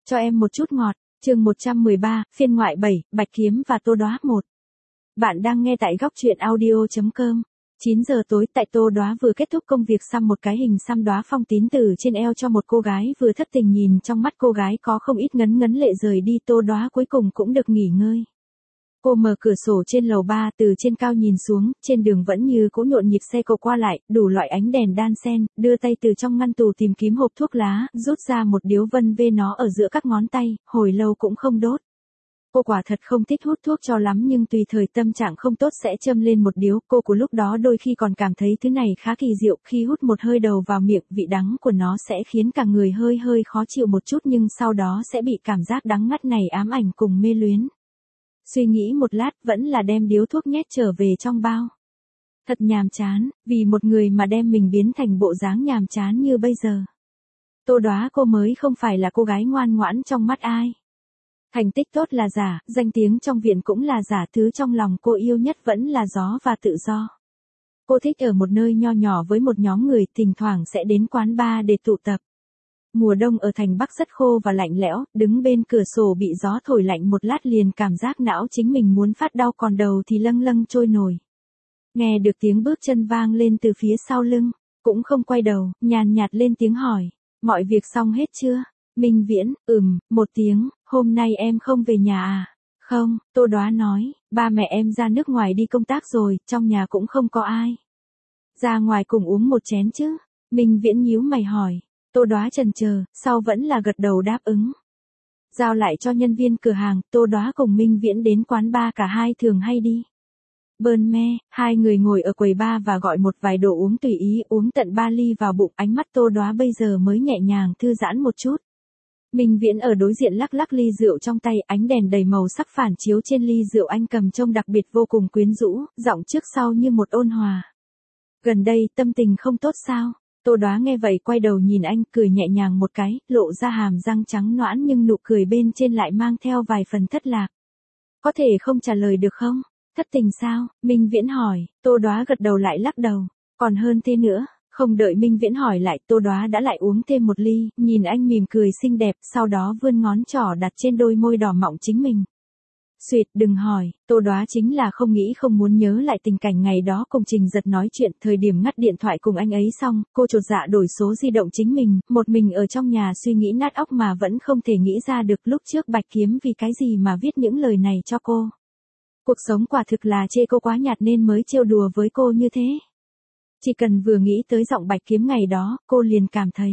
Cho em một chút ngọt, chương 113, phiên ngoại 7, Bạch Kiếm và Tô Đóa 1. Bạn đang nghe tại góc truyện audio.com. 9 giờ tối, tại Tô Đóa vừa kết thúc công việc xăm một cái hình xăm đóa phong tín từ trên eo cho một cô gái vừa thất tình, nhìn trong mắt cô gái có không ít ngấn ngấn lệ rời đi, Tô Đóa cuối cùng cũng được nghỉ ngơi. Cô mở cửa sổ trên lầu 3 từ trên cao nhìn xuống, trên đường vẫn như cũ nhộn nhịp xe cộ qua lại, đủ loại ánh đèn đan xen, đưa tay từ trong ngăn tủ tìm kiếm hộp thuốc lá, rút ra một điếu vân vê nó ở giữa các ngón tay, hồi lâu cũng không đốt. Cô quả thật không thích hút thuốc cho lắm, nhưng tùy thời tâm trạng không tốt sẽ châm lên một điếu. Cô của lúc đó đôi khi còn cảm thấy thứ này khá kỳ diệu, khi hút một hơi đầu vào miệng, vị đắng của nó sẽ khiến cả người hơi hơi khó chịu một chút, nhưng sau đó sẽ bị cảm giác đắng ngắt này ám ảnh cùng mê luyến. Suy nghĩ một lát, vẫn là đem điếu thuốc nhét trở về trong bao. Thật nhàm chán, vì một người mà đem mình biến thành bộ dáng nhàm chán như bây giờ. Tô Đóa cô mới không phải là cô gái ngoan ngoãn trong mắt ai. Thành tích tốt là giả, danh tiếng trong viện cũng là giả, thứ trong lòng cô yêu nhất vẫn là gió và tự do. Cô thích ở một nơi nho nhỏ với một nhóm người, thỉnh thoảng sẽ đến quán bar để tụ tập. Mùa đông ở thành Bắc rất khô và lạnh lẽo, đứng bên cửa sổ bị gió thổi lạnh một lát liền cảm giác não chính mình muốn phát đau, còn đầu thì lâng lâng trôi nổi. Nghe được tiếng bước chân vang lên từ phía sau lưng, cũng không quay đầu, nhàn nhạt lên tiếng hỏi, mọi việc xong hết chưa? Minh Viễn, một tiếng, hôm nay em không về nhà à? Không, Tô Đóa nói, ba mẹ em ra nước ngoài đi công tác rồi, trong nhà cũng không có ai. Ra ngoài cùng uống một chén chứ? Minh Viễn nhíu mày hỏi. Tô Đóa chần chờ, sau vẫn là gật đầu đáp ứng. Giao lại cho nhân viên cửa hàng, Tô Đóa cùng Minh Viễn đến quán bar, cả hai thường hay đi. Bơn me, hai người ngồi ở quầy bar và gọi một vài đồ uống tùy ý, uống tận 3 ly vào bụng, ánh mắt Tô Đóa bây giờ mới nhẹ nhàng thư giãn một chút. Minh Viễn ở đối diện lắc lắc ly rượu trong tay, ánh đèn đầy màu sắc phản chiếu trên ly rượu anh cầm trông đặc biệt vô cùng quyến rũ, giọng trước sau như một ôn hòa. Gần đây tâm tình không tốt sao? Tô Đóa nghe vậy quay đầu nhìn anh, cười nhẹ nhàng một cái, lộ ra hàm răng trắng nõn, nhưng nụ cười bên trên lại mang theo vài phần thất lạc. Có thể không trả lời được không? Thất tình sao? Minh Viễn hỏi. Tô Đóa gật đầu lại lắc đầu. Còn hơn thế nữa. Không đợi Minh Viễn hỏi lại, Tô Đóa đã lại uống thêm một ly, nhìn anh mỉm cười xinh đẹp, sau đó vươn ngón trỏ đặt trên đôi môi đỏ mọng chính mình. Xuyệt, đừng hỏi, Tô Đóa chính là không nghĩ không muốn nhớ lại tình cảnh ngày đó cùng Trình Giật nói chuyện, thời điểm ngắt điện thoại cùng anh ấy xong, cô chột dạ đổi số di động chính mình, một mình ở trong nhà suy nghĩ nát óc mà vẫn không thể nghĩ ra được lúc trước Bạch Kiếm vì cái gì mà viết những lời này cho cô. Cuộc sống quả thực là chê cô quá nhạt nên mới trêu đùa với cô như thế. Chỉ cần vừa nghĩ tới giọng Bạch Kiếm ngày đó, cô liền cảm thấy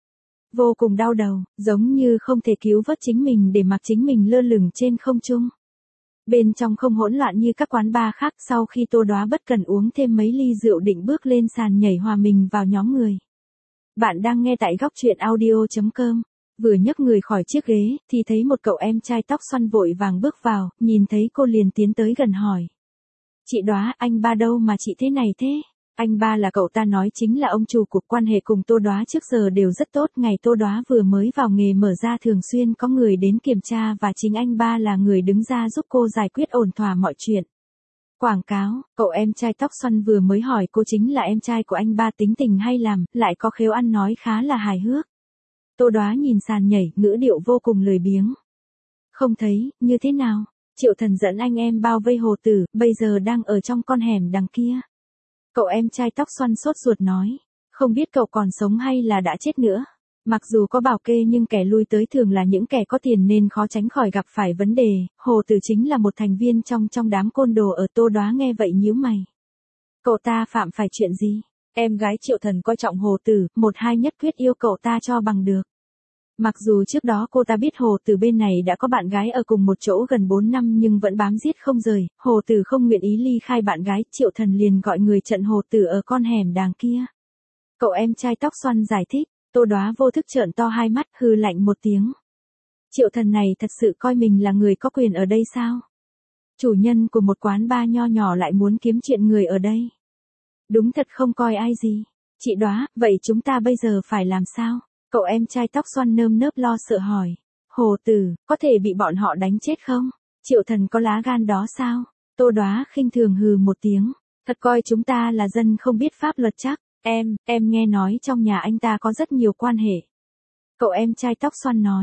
vô cùng đau đầu, giống như không thể cứu vớt chính mình để mặc chính mình lơ lửng trên không trung. Bên trong không hỗn loạn như các quán bar khác, sau khi Tô Đóa bất cần uống thêm mấy ly rượu định bước lên sàn nhảy hòa mình vào nhóm người. Bạn đang nghe tại góc truyện audio.com. Vừa nhấc người khỏi chiếc ghế, thì thấy một cậu em trai tóc xoăn vội vàng bước vào, nhìn thấy cô liền tiến tới gần hỏi. Chị Đóa, anh ba đâu mà chị thế này thế? Anh ba là cậu ta nói chính là ông chủ của, quan hệ cùng Tô Đóa trước giờ đều rất tốt, ngày Tô Đóa vừa mới vào nghề mở ra thường xuyên có người đến kiểm tra và chính anh ba là người đứng ra giúp cô giải quyết ổn thỏa mọi chuyện. Quảng cáo, cậu em trai tóc xoăn vừa mới hỏi cô chính là em trai của anh ba, tính tình hay làm, lại có khéo ăn nói khá là hài hước. Tô Đóa nhìn sàn nhảy, ngữ điệu vô cùng lười biếng. Không thấy, như thế nào? Triệu Thần dẫn anh em bao vây Hồ Tử, bây giờ đang ở trong con hẻm đằng kia. Cậu em trai tóc xoăn sốt ruột nói, không biết cậu còn sống hay là đã chết nữa. Mặc dù có bảo kê nhưng kẻ lui tới thường là những kẻ có tiền nên khó tránh khỏi gặp phải vấn đề, Hồ Tử chính là một thành viên trong đám côn đồ ở. Tô Đóa nghe vậy nhíu mày. Cậu ta phạm phải chuyện gì? Em gái Triệu Thần coi trọng Hồ Tử, một hai nhất quyết yêu cậu ta cho bằng được. Mặc dù trước đó cô ta biết Hồ Tử bên này đã có bạn gái ở cùng một chỗ gần 4 năm nhưng vẫn bám giết không rời, Hồ Tử không nguyện ý ly khai bạn gái, Triệu Thần liền gọi người chặn Hồ Tử ở con hẻm đàng kia. Cậu em trai tóc xoăn giải thích, Tô Đóa vô thức trợn to hai mắt, hừ lạnh một tiếng. Triệu Thần này thật sự coi mình là người có quyền ở đây sao? Chủ nhân của một quán bar nho nhỏ lại muốn kiếm chuyện người ở đây. Đúng thật không coi ai gì. Chị Đóa, vậy chúng ta bây giờ phải làm sao? Cậu em trai tóc xoăn nơm nớp lo sợ hỏi. Hồ Tử, có thể bị bọn họ đánh chết không? Triệu Thần có lá gan đó sao? Tô Đóa khinh thường hừ một tiếng. Thật coi chúng ta là dân không biết pháp luật chắc. Em nghe nói trong nhà anh ta có rất nhiều quan hệ. Cậu em trai tóc xoăn nói.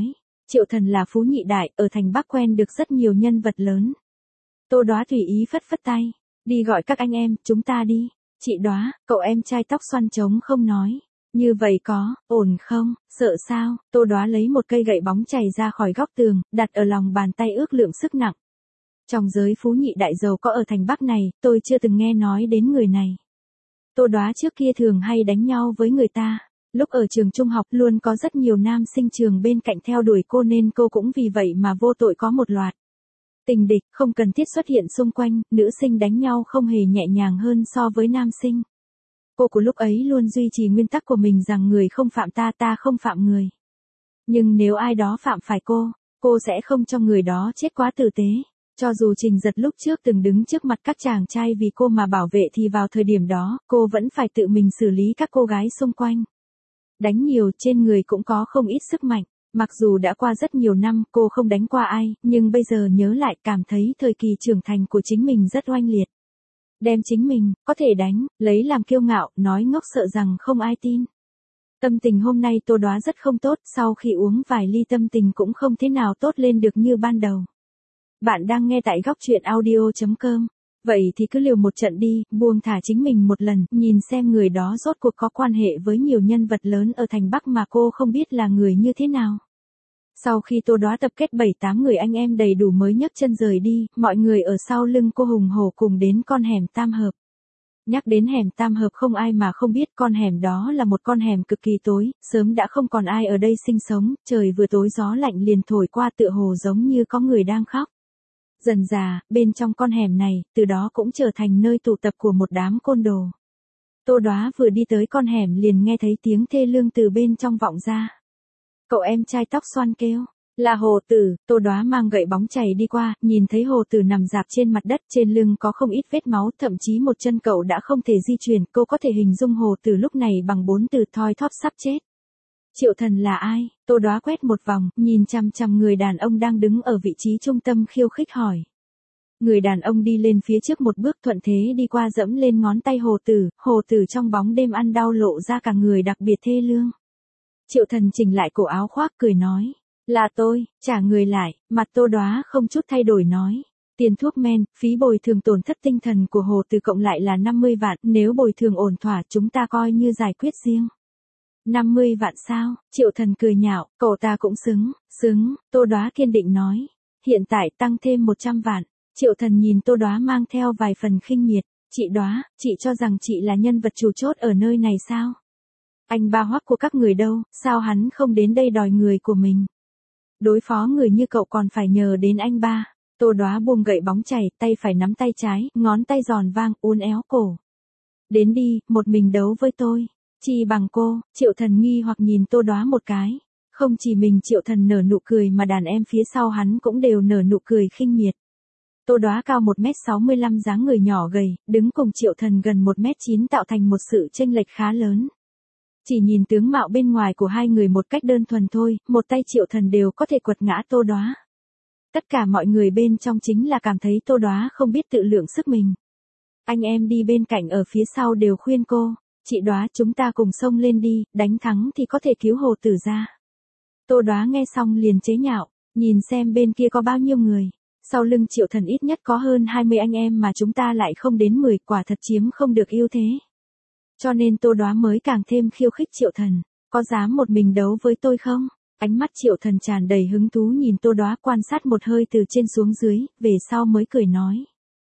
Triệu Thần là phú nhị đại, ở thành Bắc quen được rất nhiều nhân vật lớn. Tô Đóa tùy ý phất phất tay, đi gọi các anh em, chúng ta đi. Chị Đóa, cậu em trai tóc xoăn trống không nói. Như vậy có, ổn không, sợ sao? Tô Đóa lấy một cây gậy bóng chày ra khỏi góc tường, đặt ở lòng bàn tay ước lượng sức nặng. Trong giới phú nhị đại giàu có ở thành Bắc này, tôi chưa từng nghe nói đến người này. Tô Đóa trước kia thường hay đánh nhau với người ta. Lúc ở trường trung học luôn có rất nhiều nam sinh trường bên cạnh theo đuổi cô nên cô cũng vì vậy mà vô tội có một loạt tình địch không cần thiết xuất hiện xung quanh, nữ sinh đánh nhau không hề nhẹ nhàng hơn so với nam sinh. Cô của lúc ấy luôn duy trì nguyên tắc của mình rằng người không phạm ta, ta không phạm người. Nhưng nếu ai đó phạm phải cô sẽ không cho người đó chết quá tử tế. Cho dù Trình Giật lúc trước từng đứng trước mặt các chàng trai vì cô mà bảo vệ thì vào thời điểm đó, cô vẫn phải tự mình xử lý các cô gái xung quanh. Đánh nhiều trên người cũng có không ít sức mạnh. Mặc dù đã qua rất nhiều năm cô không đánh qua ai, nhưng bây giờ nhớ lại cảm thấy thời kỳ trưởng thành của chính mình rất oanh liệt. Đem chính mình, có thể đánh, lấy làm kiêu ngạo, nói ngốc sợ rằng không ai tin. Tâm tình hôm nay Tô Đóa rất không tốt, sau khi uống vài ly tâm tình cũng không thế nào tốt lên được như ban đầu. Bạn đang nghe tại góc truyện audio.com. Vậy thì cứ liều một trận đi, buông thả chính mình một lần, nhìn xem người đó rốt cuộc có quan hệ với nhiều nhân vật lớn ở thành Bắc mà cô không biết là người như thế nào. Sau khi Tô Đóa tập kết 7-8 người anh em đầy đủ mới nhấc chân rời đi, mọi người ở sau lưng cô hùng hổ cùng đến con hẻm Tam Hợp. Nhắc đến hẻm Tam Hợp không ai mà không biết con hẻm đó là một con hẻm cực kỳ tối, sớm đã không còn ai ở đây sinh sống, trời vừa tối gió lạnh liền thổi qua tựa hồ giống như có người đang khóc. Dần dà, bên trong con hẻm này, từ đó cũng trở thành nơi tụ tập của một đám côn đồ. Tô Đóa vừa đi tới con hẻm liền nghe thấy tiếng thê lương từ bên trong vọng ra. Cậu em trai tóc xoăn kêu, là Hồ Tử. Tô Đóa mang gậy bóng chày đi qua, nhìn thấy Hồ Tử nằm rạp trên mặt đất, trên lưng có không ít vết máu, thậm chí một chân cậu đã không thể di chuyển, cô có thể hình dung Hồ Tử lúc này bằng 4 từ thoi thóp sắp chết. Triệu Thần là ai? Tô Đóa quét một vòng, nhìn chằm chằm người đàn ông đang đứng ở vị trí trung tâm khiêu khích hỏi. Người đàn ông đi lên phía trước một bước thuận thế đi qua dẫm lên ngón tay Hồ Tử trong bóng đêm ăn đau lộ ra cả người đặc biệt thê lương. Triệu Thần chỉnh lại cổ áo khoác cười nói. Là tôi, trả người lại, mặt Tô Đóa không chút thay đổi nói. Tiền thuốc men, phí bồi thường tổn thất tinh thần của Hồ Tử cộng lại là 50 vạn, nếu bồi thường ổn thỏa chúng ta coi như giải quyết riêng. 50 vạn sao? Triệu Thần cười nhạo, cậu ta cũng xứng, Tô Đóa kiên định nói. Hiện tại tăng thêm 100 vạn. Triệu Thần nhìn Tô Đóa mang theo vài phần khinh miệt. Chị Đóa, chị cho rằng chị là nhân vật chủ chốt ở nơi này sao? Anh ba Hoắc của các người đâu, sao hắn không đến đây đòi người của mình? Đối phó người như cậu còn phải nhờ đến anh ba. Tô Đóa buông gậy bóng chày, tay phải nắm tay trái, ngón tay giòn vang, uốn éo cổ. Đến đi, một mình đấu với tôi. Chi bằng cô. Triệu Thần nghi hoặc nhìn Tô Đóa một cái. Không chỉ mình Triệu Thần nở nụ cười mà đàn em phía sau hắn cũng đều nở nụ cười khinh miệt. Tô Đóa cao 1m65 dáng người nhỏ gầy, đứng cùng Triệu Thần gần 1m9 tạo thành một sự chênh lệch khá lớn. Chỉ nhìn tướng mạo bên ngoài của hai người một cách đơn thuần thôi, một tay Triệu Thần đều có thể quật ngã Tô Đóa. Tất cả mọi người bên trong chính là cảm thấy Tô Đóa không biết tự lượng sức mình. Anh em đi bên cạnh ở phía sau đều khuyên cô, chị Đóa chúng ta cùng xông lên đi, đánh thắng thì có thể cứu Hồ Tử ra. Tô Đóa nghe xong liền chế nhạo, nhìn xem bên kia có bao nhiêu người. Sau lưng Triệu Thần ít nhất có hơn 20 anh em mà chúng ta lại không đến 10, quả thật chiếm không được ưu thế. Cho nên Tô Đóa mới càng thêm khiêu khích Triệu Thần, có dám một mình đấu với tôi không? Ánh mắt Triệu Thần tràn đầy hứng thú nhìn Tô Đóa quan sát một hơi từ trên xuống dưới, về sau mới cười nói.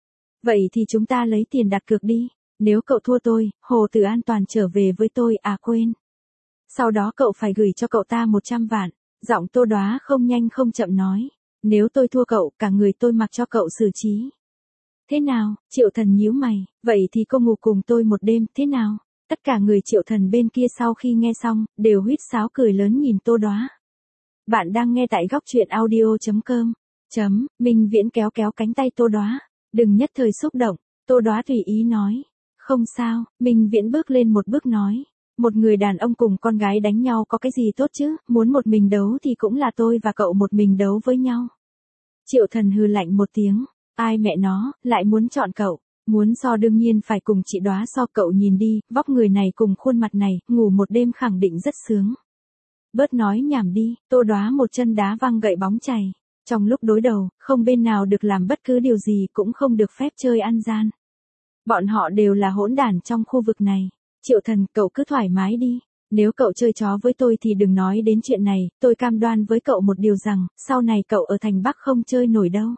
Vậy thì chúng ta lấy tiền đặt cược đi, nếu cậu thua tôi, Hồ Tử an toàn trở về với tôi, à quên. Sau đó cậu phải gửi cho cậu ta 100 vạn, giọng Tô Đóa không nhanh không chậm nói. Nếu tôi thua cậu, cả người tôi mặc cho cậu xử trí. Thế nào? Triệu Thần nhíu mày, vậy thì cô ngủ cùng tôi một đêm, thế nào? Tất cả người Triệu Thần bên kia sau khi nghe xong, đều huýt sáo cười lớn nhìn Tô Đóa. Bạn đang nghe tại góc truyện audio.com. Minh Viễn kéo cánh tay Tô Đóa. Đừng nhất thời xúc động, Tô Đóa tùy ý nói. Không sao, Minh Viễn bước lên một bước nói. Một người đàn ông cùng con gái đánh nhau có cái gì tốt chứ, muốn một mình đấu thì cũng là tôi và cậu một mình đấu với nhau. Triệu Thần hừ lạnh một tiếng, ai mẹ nó, lại muốn chọn cậu, muốn so đương nhiên phải cùng chị Đóa so, cậu nhìn đi, vóc người này cùng khuôn mặt này, ngủ một đêm khẳng định rất sướng. Bớt nói nhảm đi, Tô Đoá một chân đá văng gậy bóng chày. Trong lúc đối đầu, không bên nào được làm bất cứ điều gì cũng không được phép chơi ăn gian. Bọn họ đều là hỗn đản trong khu vực này. Triệu Thần, cậu cứ thoải mái đi. Nếu cậu chơi chó với tôi thì đừng nói đến chuyện này, tôi cam đoan với cậu một điều rằng, sau này cậu ở thành Bắc không chơi nổi đâu.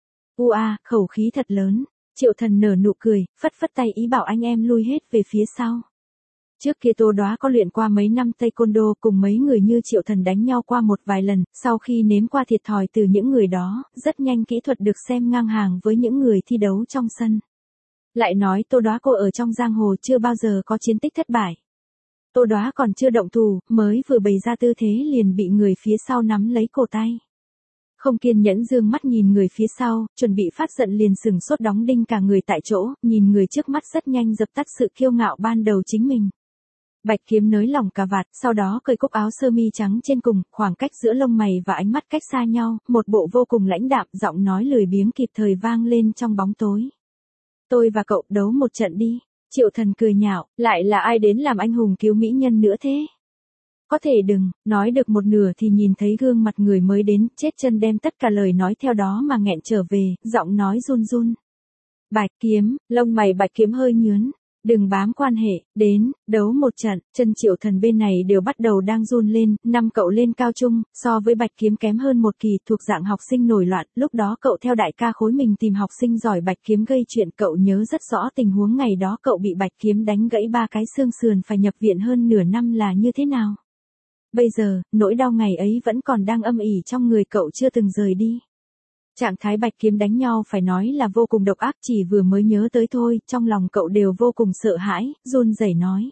Khẩu khí thật lớn. Triệu Thần nở nụ cười, phất phất tay ý bảo anh em lui hết về phía sau. Trước kia Tô Đoá có luyện qua mấy năm taekwondo cùng mấy người như Triệu Thần đánh nhau qua một vài lần, sau khi nếm qua thiệt thòi từ những người đó, rất nhanh kỹ thuật được xem ngang hàng với những người thi đấu trong sân. Lại nói Tô Đoá cô ở trong giang hồ chưa bao giờ có chiến tích thất bại. Tô Đoá còn chưa động thủ, mới vừa bày ra tư thế liền bị người phía sau nắm lấy cổ tay. Không kiên nhẫn dương mắt nhìn người phía sau, chuẩn bị phát giận liền sừng sốt đóng đinh cả người tại chỗ, nhìn người trước mắt rất nhanh dập tắt sự kiêu ngạo ban đầu chính mình. Bạch Kiếm nới lỏng cà vạt, sau đó cởi cúc áo sơ mi trắng trên cùng, khoảng cách giữa lông mày và ánh mắt cách xa nhau, một bộ vô cùng lãnh đạm, giọng nói lười biếng kịp thời vang lên trong bóng tối. Tôi và cậu đấu một trận đi. Triệu Thần cười nhạo, lại là ai đến làm anh hùng cứu mỹ nhân nữa thế? Có thể đừng, nói được một nửa thì nhìn thấy gương mặt người mới đến, chết chân đem tất cả lời nói theo đó mà nghẹn trở về, giọng nói run run. Bạch Kiếm, lông mày Bạch Kiếm hơi nhướn. Đừng bám quan hệ, đến, đấu một trận, chân Triệu Thần bên này đều bắt đầu đang run lên, năm cậu lên cao trung, so với Bạch Kiếm kém hơn một kỳ, thuộc dạng học sinh nổi loạn, lúc đó cậu theo đại ca khối mình tìm học sinh giỏi Bạch Kiếm gây chuyện, cậu nhớ rất rõ tình huống ngày đó cậu bị Bạch Kiếm đánh gãy 3 cái xương sườn phải nhập viện hơn nửa năm là như thế nào. Bây giờ, nỗi đau ngày ấy vẫn còn đang âm ỉ trong người cậu chưa từng rời đi. Trạng thái Bạch Kiếm đánh nhau phải nói là vô cùng độc ác, chỉ vừa mới nhớ tới thôi, trong lòng cậu đều vô cùng sợ hãi, run rẩy nói.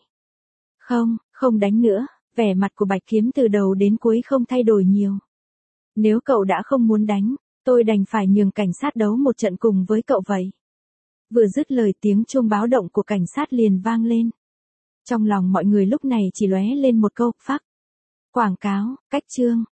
Không đánh nữa, vẻ mặt của Bạch Kiếm từ đầu đến cuối không thay đổi nhiều. Nếu cậu đã không muốn đánh, tôi đành phải nhường cảnh sát đấu một trận cùng với cậu vậy. Vừa dứt lời tiếng chuông báo động của cảnh sát liền vang lên. Trong lòng mọi người lúc này chỉ lóe lên một câu, phắc. Quảng cáo, cách chương.